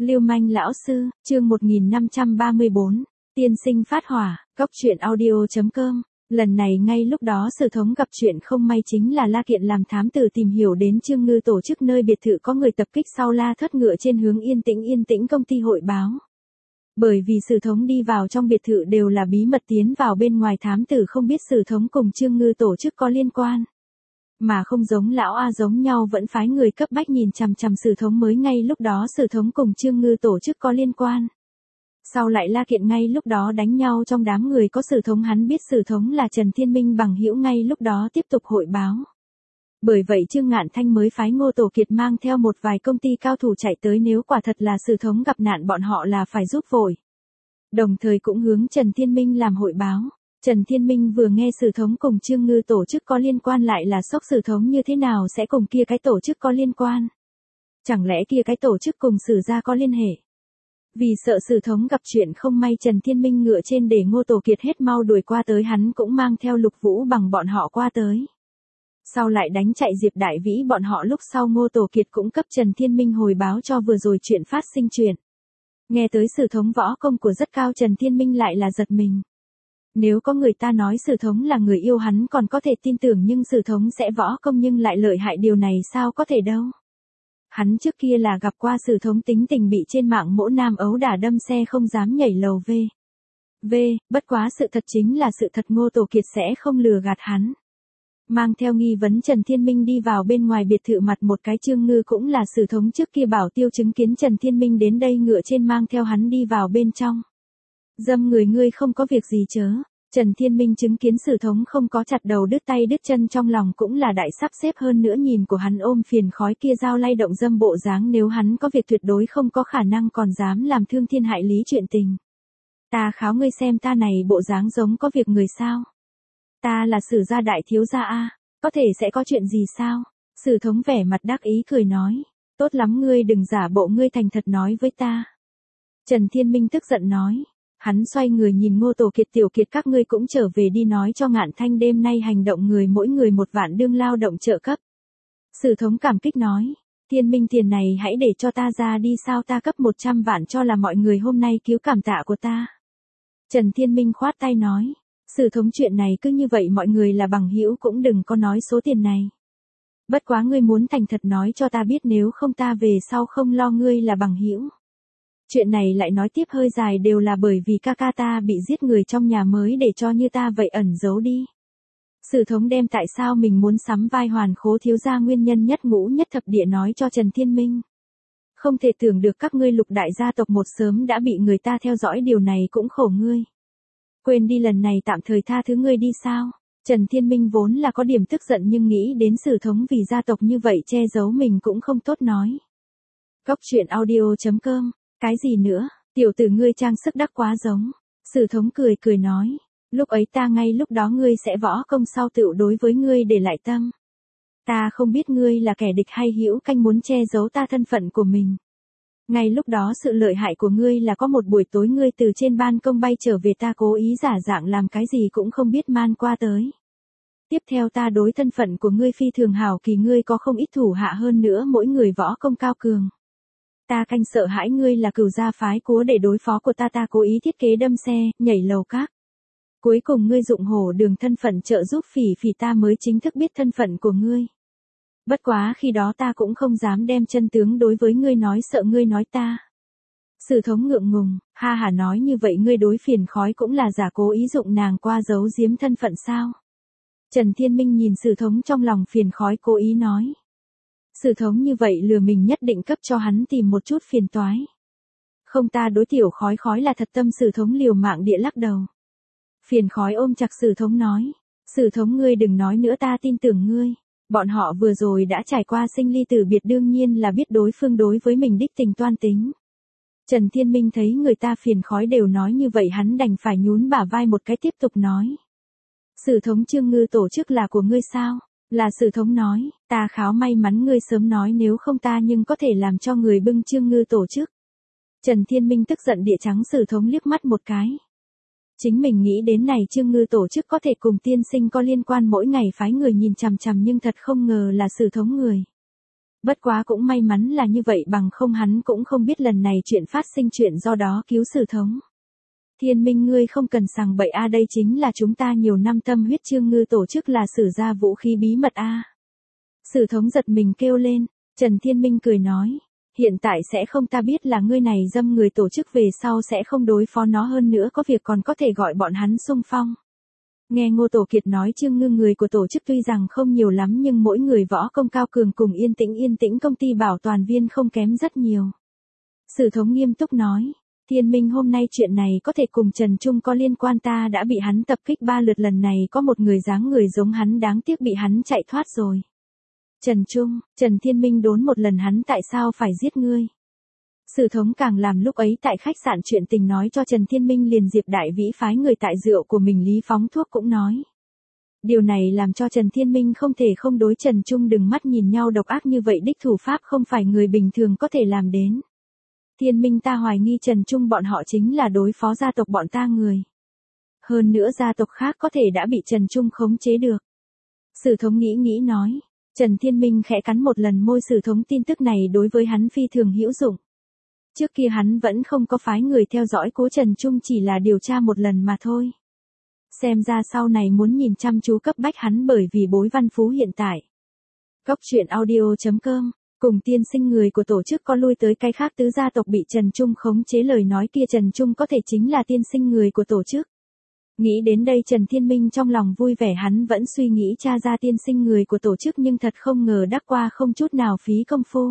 Lưu manh lão sư, chương 1534, tiên sinh phát hỏa, cóc truyện audio.com. Lần này ngay lúc đó Sử Thống gặp chuyện không may chính là La Kiện làm thám tử tìm hiểu đến Trương Ngư tổ chức nơi biệt thự có người tập kích sau La Thất ngựa trên hướng Yên Tĩnh công ty hội báo. Bởi vì Sử Thống đi vào trong biệt thự đều là bí mật tiến vào bên ngoài, thám tử không biết Sử Thống cùng Trương Ngư tổ chức có liên quan. Mà không giống lão A giống nhau vẫn phái người cấp bách nhìn chằm chằm Sử Thống, mới ngay lúc đó Sử Thống cùng Trương Ngư tổ chức có liên quan. Sau lại La Kiện ngay lúc đó đánh nhau trong đám người có Sử Thống, hắn biết Sử Thống là Trần Thiên Minh bằng hữu, ngay lúc đó tiếp tục hội báo. Bởi vậy Trương Ngạn Thanh mới phái Ngô Tổ Kiệt mang theo một vài công ty cao thủ chạy tới, nếu quả thật là Sử Thống gặp nạn bọn họ là phải giúp vội. Đồng thời cũng hướng Trần Thiên Minh làm hội báo. Trần Thiên Minh vừa nghe Sử Thống cùng Trương Ngư tổ chức có liên quan lại là sốc, Sử Thống như thế nào sẽ cùng kia cái tổ chức có liên quan? Chẳng lẽ kia cái tổ chức cùng Sử gia có liên hệ? Vì sợ Sử Thống gặp chuyện không may, Trần Thiên Minh ngựa trên để Ngô Tổ Kiệt hết mau đuổi qua tới, hắn cũng mang theo Lục Vũ Bằng bọn họ qua tới. Sau lại đánh chạy Diệp Đại Vĩ bọn họ lúc sau, Ngô Tổ Kiệt cũng cấp Trần Thiên Minh hồi báo cho vừa rồi chuyện phát sinh chuyện. Nghe tới Sử Thống võ công của rất cao, Trần Thiên Minh lại là giật mình. Nếu có người ta nói Sử Thống là người yêu hắn còn có thể tin tưởng, nhưng Sử Thống sẽ võ công nhưng lại lợi hại, điều này sao có thể đâu. Hắn trước kia là gặp qua Sử Thống tính tình bị trên mạng mỗ nam ấu đả đâm xe không dám nhảy lầu bất quá sự thật chính là sự thật, Ngô Tổ Kiệt sẽ không lừa gạt hắn. Mang theo nghi vấn Trần Thiên Minh đi vào bên ngoài biệt thự, mặt một cái Trương Ngư cũng là Sử Thống trước kia bảo tiêu chứng kiến Trần Thiên Minh đến đây ngựa trên mang theo hắn đi vào bên trong. Dâm người, ngươi không có việc gì chớ? Trần Thiên Minh chứng kiến Sử Thống không có chặt đầu đứt tay đứt chân, trong lòng cũng là đại sắp xếp, hơn nữa nhìn của hắn ôm phiền khói kia dao lay động dâm bộ dáng, nếu hắn có việc tuyệt đối không có khả năng còn dám làm thương thiên hại lý chuyện tình. Ta kháo ngươi xem ta này bộ dáng giống có việc người sao? Ta là Sử gia đại thiếu gia a, có thể sẽ có chuyện gì sao? Sử Thống vẻ mặt đắc ý cười nói, tốt lắm, ngươi đừng giả bộ, ngươi thành thật nói với ta. Trần Thiên Minh tức giận nói. Hắn xoay người nhìn Ngô Tổ Kiệt, Tiểu Kiệt các ngươi cũng trở về đi nói cho Ngạn Thanh đêm nay hành động người mỗi người 1 vạn đương lao động trợ cấp. Sử Thống cảm kích nói, Thiên Minh tiền này hãy để cho ta ra đi, sao ta cấp 100 vạn cho là mọi người hôm nay cứu cảm tạ của ta. Trần Thiên Minh khoát tay nói, Sử Thống chuyện này cứ như vậy, mọi người là bằng hữu cũng đừng có nói số tiền này. Bất quá ngươi muốn thành thật nói cho ta biết, nếu không ta về sau không lo ngươi là bằng hữu. Chuyện này lại nói tiếp hơi dài, đều là bởi vì ca ca ta bị giết người trong nhà mới để cho như ta vậy ẩn giấu đi. Sử Thống đem tại sao mình muốn sắm vai Hoàn Khố thiếu gia nguyên nhân nhất ngũ nhất thập địa nói cho Trần Thiên Minh. Không thể tưởng được các ngươi Lục đại gia tộc một sớm đã bị người ta theo dõi, điều này cũng khổ ngươi. Quên đi, lần này tạm thời tha thứ ngươi đi sao? Trần Thiên Minh vốn là có điểm tức giận, nhưng nghĩ đến Sử Thống vì gia tộc như vậy che giấu mình cũng không tốt nói. Cóc truyện audio.com. Cái gì nữa, tiểu tử ngươi trang sức đắc quá giống. Sử Thống cười nói, lúc ấy ta ngay lúc đó ngươi sẽ võ công sau tựu đối với ngươi để lại tâm. Ta không biết ngươi là kẻ địch hay hữu canh muốn che giấu ta thân phận của mình. Ngay lúc đó sự lợi hại của ngươi là có một buổi tối ngươi từ trên ban công bay trở về, ta cố ý giả dạng làm cái gì cũng không biết man qua tới. Tiếp theo ta đối thân phận của ngươi phi thường hảo kỳ, ngươi có không ít thủ hạ, hơn nữa mỗi người võ công cao cường. Ta canh sợ hãi ngươi là cửu gia phái cúa để đối phó của ta cố ý thiết kế đâm xe, nhảy lầu các. Cuối cùng ngươi dụng Hổ Đường thân phận trợ giúp Phỉ, ta mới chính thức biết thân phận của ngươi. Bất quá khi đó ta cũng không dám đem chân tướng đối với ngươi nói, sợ ngươi nói ta. Sử Thống ngượng ngùng, ha hả nói, như vậy ngươi đối phiền khói cũng là giả cố ý dụng nàng qua giấu giếm thân phận sao? Trần Thiên Minh nhìn Sử Thống trong lòng phiền khói, cố ý nói. Sử Thống như vậy lừa mình nhất định cấp cho hắn tìm một chút phiền toái. Không, ta đối tiểu khói là thật tâm. Sử Thống liều mạng địa lắc đầu. Phiền khói ôm chặt Sử Thống nói, Sử Thống ngươi đừng nói nữa, ta tin tưởng ngươi. Bọn họ vừa rồi đã trải qua sinh ly tử biệt, đương nhiên là biết đối phương đối với mình đích tình toan tính. Trần Thiên Minh thấy người ta phiền khói đều nói như vậy, hắn đành phải nhún bả vai một cái, tiếp tục nói. Sử Thống, Trương Ngư tổ chức là của ngươi sao? Là. Sử Thống nói, ta kháo may mắn ngươi sớm nói, nếu không ta nhưng có thể làm cho người bưng Trương Ngư tổ chức. Trần Thiên Minh tức giận địa trắng Sử Thống liếc mắt một cái. Chính mình nghĩ đến này Trương Ngư tổ chức có thể cùng tiên sinh có liên quan, mỗi ngày phái người nhìn chằm chằm, nhưng thật không ngờ là Sử Thống người. Bất quá cũng may mắn là như vậy, bằng không hắn cũng không biết lần này chuyện phát sinh, chuyện do đó cứu Sử Thống. Thiên Minh, ngươi không cần sằng bậy a, đây chính là chúng ta nhiều năm tâm huyết Trương Ngư tổ chức, là sử ra vũ khí bí mật a. Sử Thống giật mình kêu lên. Trần Thiên Minh cười nói, hiện tại sẽ không, ta biết là ngươi này dâm người tổ chức, về sau sẽ không đối phó nó, hơn nữa có việc còn có thể gọi bọn hắn xung phong. Nghe Ngô Tổ Kiệt nói, Trương Ngư người của tổ chức tuy rằng không nhiều lắm nhưng mỗi người võ công cao cường, cùng Yên Tĩnh công ty bảo toàn viên không kém rất nhiều. Sử Thống nghiêm túc nói, Thiên Minh, hôm nay chuyện này có thể cùng Trần Trung có liên quan, ta đã bị hắn tập kích 3 lượt, lần này có một người dáng người giống hắn, đáng tiếc bị hắn chạy thoát rồi. Trần Trung, Trần Thiên Minh đốn một lần, hắn tại sao phải giết ngươi? Sử Thống càng làm lúc ấy tại khách sạn chuyện tình nói cho Trần Thiên Minh, liền Diệp Đại Vĩ phái người tại rượu của mình Lý phóng thuốc cũng nói. Điều này làm cho Trần Thiên Minh không thể không đối Trần Trung đừng mắt nhìn nhau độc ác như vậy, đích thủ pháp không phải người bình thường có thể làm đến. Thiên Minh, ta hoài nghi Trần Trung bọn họ chính là đối phó gia tộc bọn ta người. Hơn nữa gia tộc khác có thể đã bị Trần Trung khống chế được. Sử Thống nghĩ nói. Trần Thiên Minh khẽ cắn một lần môi, Sử Thống tin tức này đối với hắn phi thường hữu dụng. Trước kia hắn vẫn không có phái người theo dõi cố Trần Trung, chỉ là điều tra một lần mà thôi. Xem ra sau này muốn nhìn chăm chú cấp bách hắn, bởi vì Bối Văn Phú hiện tại. Góc truyện audio.com, cùng tiên sinh người của tổ chức có lui tới cái khác tứ gia tộc bị Trần Trung khống chế, lời nói kia Trần Trung có thể chính là tiên sinh người của tổ chức. Nghĩ đến đây Trần Thiên Minh trong lòng vui vẻ, hắn vẫn suy nghĩ tra ra tiên sinh người của tổ chức, nhưng thật không ngờ đắc qua không chút nào phí công phu.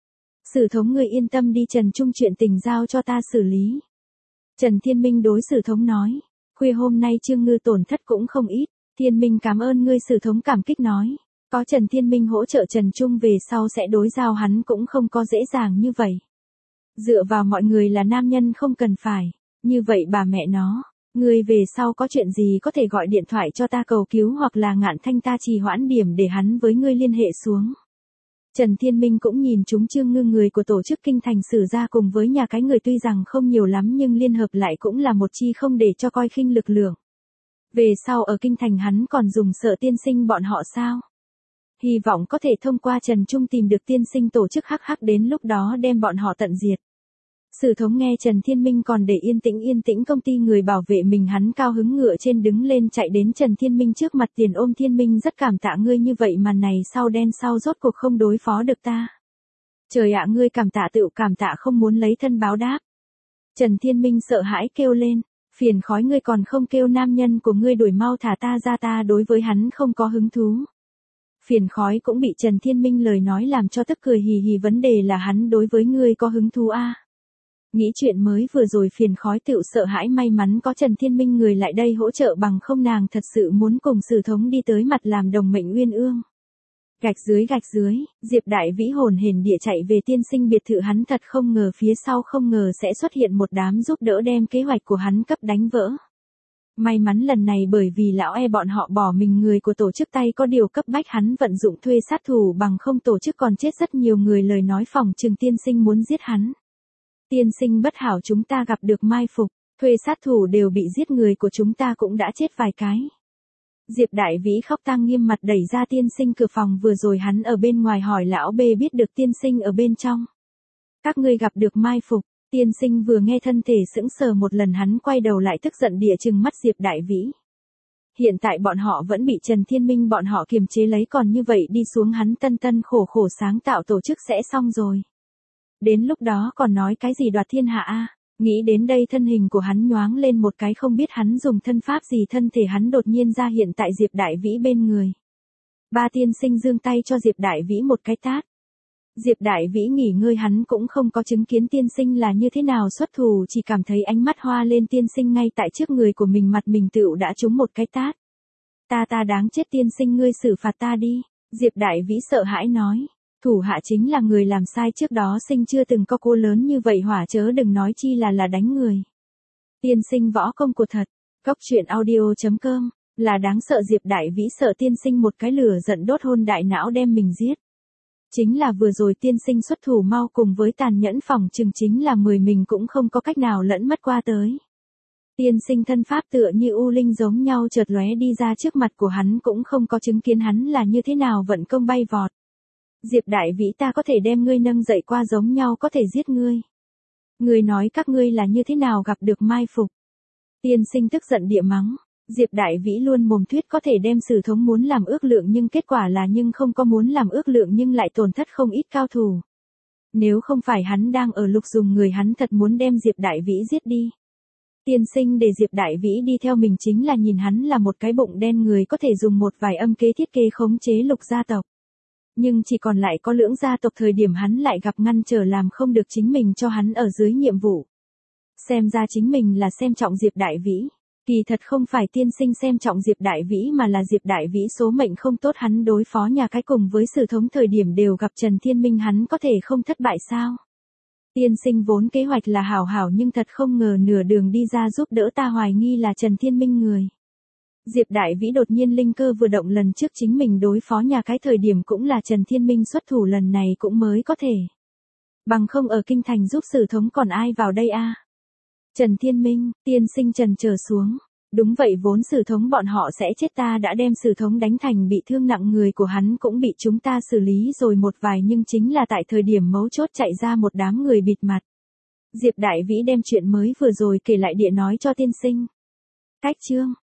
Sử Thống, ngươi yên tâm đi, Trần Trung chuyện tình giao cho ta xử lý. Trần Thiên Minh đối Sử Thống nói, khuya hôm nay Trương Ngư tổn thất cũng không ít. Thiên Minh cảm ơn ngươi. Sử Thống cảm kích nói, có Trần Thiên Minh hỗ trợ Trần Trung về sau sẽ đối giao hắn cũng không có dễ dàng như vậy. Dựa vào mọi người là nam nhân không cần phải, như vậy bà mẹ nó. Ngươi về sau có chuyện gì có thể gọi điện thoại cho ta cầu cứu, hoặc là Ngạn Thanh ta trì hoãn điểm để hắn với ngươi liên hệ xuống. Trần Thiên Minh cũng nhìn chúng Trương Ngư người của tổ chức kinh thành Sử ra cùng với nhà cái người tuy rằng không nhiều lắm nhưng liên hợp lại cũng là một chi không để cho coi khinh lực lượng. Về sau ở kinh thành hắn còn dùng sợ tiên sinh bọn họ sao? Hy vọng có thể thông qua Trần Trung tìm được tiên sinh tổ chức, hắc đến lúc đó đem bọn họ tận diệt. Sử Thống nghe Trần Thiên Minh còn để Yên Tĩnh công ty người bảo vệ mình, hắn cao hứng ngựa trên đứng lên chạy đến Trần Thiên Minh trước mặt, tiền ôm Thiên Minh, rất cảm tạ ngươi, như vậy màn này sau đen sau rốt cuộc không đối phó được ta. Trời ạ, ngươi cảm tạ tự cảm tạ, không muốn lấy thân báo đáp. Trần Thiên Minh sợ hãi kêu lên, phiền khói, ngươi còn không kêu nam nhân của ngươi đuổi mau thả ta ra, ta đối với hắn không có hứng thú. Phiền khói cũng bị Trần Thiên Minh lời nói làm cho tức cười hì hì, vấn đề là hắn đối với ngươi có hứng thú a. Nghĩ chuyện mới vừa rồi Phiền khói tựu sợ hãi, may mắn có Trần Thiên Minh người lại đây hỗ trợ, bằng không nàng thật sự muốn cùng Sử Thống đi tới mặt làm đồng mệnh uyên ương. Gạch dưới, Diệp Đại Vĩ hồn hển địa chạy về tiên sinh biệt thự, hắn thật không ngờ phía sau không ngờ sẽ xuất hiện một đám giúp đỡ đem kế hoạch của hắn cấp đánh vỡ. May mắn lần này bởi vì lão bọn họ bỏ mình, người của tổ chức tay có điều cấp bách hắn vận dụng thuê sát thủ, bằng không tổ chức còn chết rất nhiều người, lời nói phòng trừng tiên sinh muốn giết hắn. Tiên sinh bất hảo, chúng ta gặp được mai phục, thuê sát thủ đều bị giết, người của chúng ta cũng đã chết vài cái. Diệp Đại Vĩ khóc tang nghiêm mặt đẩy ra tiên sinh cửa phòng, vừa rồi hắn ở bên ngoài hỏi lão B biết được tiên sinh ở bên trong. Các ngươi gặp được mai phục. Tiên sinh vừa nghe thân thể sững sờ một lần, hắn quay đầu lại tức giận địa trừng mắt Diệp Đại Vĩ. Hiện tại bọn họ vẫn bị Trần Thiên Minh bọn họ kiềm chế lấy, còn như vậy đi xuống hắn tân khổ sáng tạo tổ chức sẽ xong rồi. Đến lúc đó còn nói cái gì đoạt thiên hạ a? Nghĩ đến đây thân hình của hắn nhoáng lên một cái, không biết hắn dùng thân pháp gì, thân thể hắn đột nhiên ra hiện tại Diệp Đại Vĩ bên người. Ba tiên sinh giương tay cho Diệp Đại Vĩ một cái tát. Diệp Đại Vĩ nghỉ ngơi, hắn cũng không có chứng kiến tiên sinh là như thế nào xuất thủ, chỉ cảm thấy ánh mắt hoa lên, tiên sinh ngay tại trước người của mình, mặt mình tựu đã trúng một cái tát. Ta đáng chết, tiên sinh ngươi xử phạt ta đi. Diệp Đại Vĩ sợ hãi nói. Thủ hạ chính là người làm sai, trước đó sinh chưa từng có cô lớn như vậy hỏa, chớ đừng nói chi là đánh người. Tiên sinh võ công của thật. Góc truyện audio.com, là đáng sợ. Diệp Đại Vĩ sợ tiên sinh một cái lửa giận đốt hôn đại não đem mình giết. Chính là vừa rồi tiên sinh xuất thủ mau cùng với tàn nhẫn, phòng chừng chính là 10 mình cũng không có cách nào lẫn mất qua tới. Tiên sinh thân pháp tựa như u linh giống nhau chợt lóe đi ra trước mặt của hắn, cũng không có chứng kiến hắn là như thế nào vận công bay vọt. Diệp Đại Vĩ ta có thể đem ngươi nâng dậy qua giống nhau có thể giết ngươi. Ngươi nói các ngươi là như thế nào gặp được mai phục. Tiên sinh tức giận địa mắng. Diệp Đại Vĩ luôn mồm thuyết có thể đem Sử Thống muốn làm ước lượng nhưng kết quả là nhưng không có muốn làm ước lượng nhưng lại tổn thất không ít cao thủ. Nếu không phải hắn đang ở lục dùng người hắn thật muốn đem Diệp Đại Vĩ giết đi. Tiên sinh để Diệp Đại Vĩ đi theo mình chính là nhìn hắn là một cái bụng đen người có thể dùng một vài âm kế thiết kế khống chế Lục gia tộc. Nhưng chỉ còn lại có Lưỡng gia tộc thời điểm hắn lại gặp ngăn trở làm không được chính mình cho hắn ở dưới nhiệm vụ. Xem ra chính mình là xem trọng Diệp Đại Vĩ. Kỳ thật không phải tiên sinh xem trọng Diệp Đại Vĩ mà là Diệp Đại Vĩ số mệnh không tốt hắn đối phó nhà cái cùng với Sử Thống thời điểm đều gặp Trần Thiên Minh hắn có thể không thất bại sao. Tiên sinh vốn kế hoạch là hảo hảo nhưng thật không ngờ nửa đường đi ra giúp đỡ ta hoài nghi là Trần Thiên Minh người. Diệp Đại Vĩ đột nhiên linh cơ vừa động lần trước chính mình đối phó nhà cái thời điểm cũng là Trần Thiên Minh xuất thủ lần này cũng mới có thể. Bằng không ở kinh thành giúp Sử Thống còn ai vào đây a? Trần Thiên Minh, tiên sinh trần trở xuống. Đúng vậy vốn Sử Thống bọn họ sẽ chết ta đã đem Sử Thống đánh thành bị thương nặng người của hắn cũng bị chúng ta xử lý rồi một vài nhưng chính là tại thời điểm mấu chốt chạy ra một đám người bịt mặt. Diệp Đại Vĩ đem chuyện mới vừa rồi kể lại địa nói cho tiên sinh. Cách chương.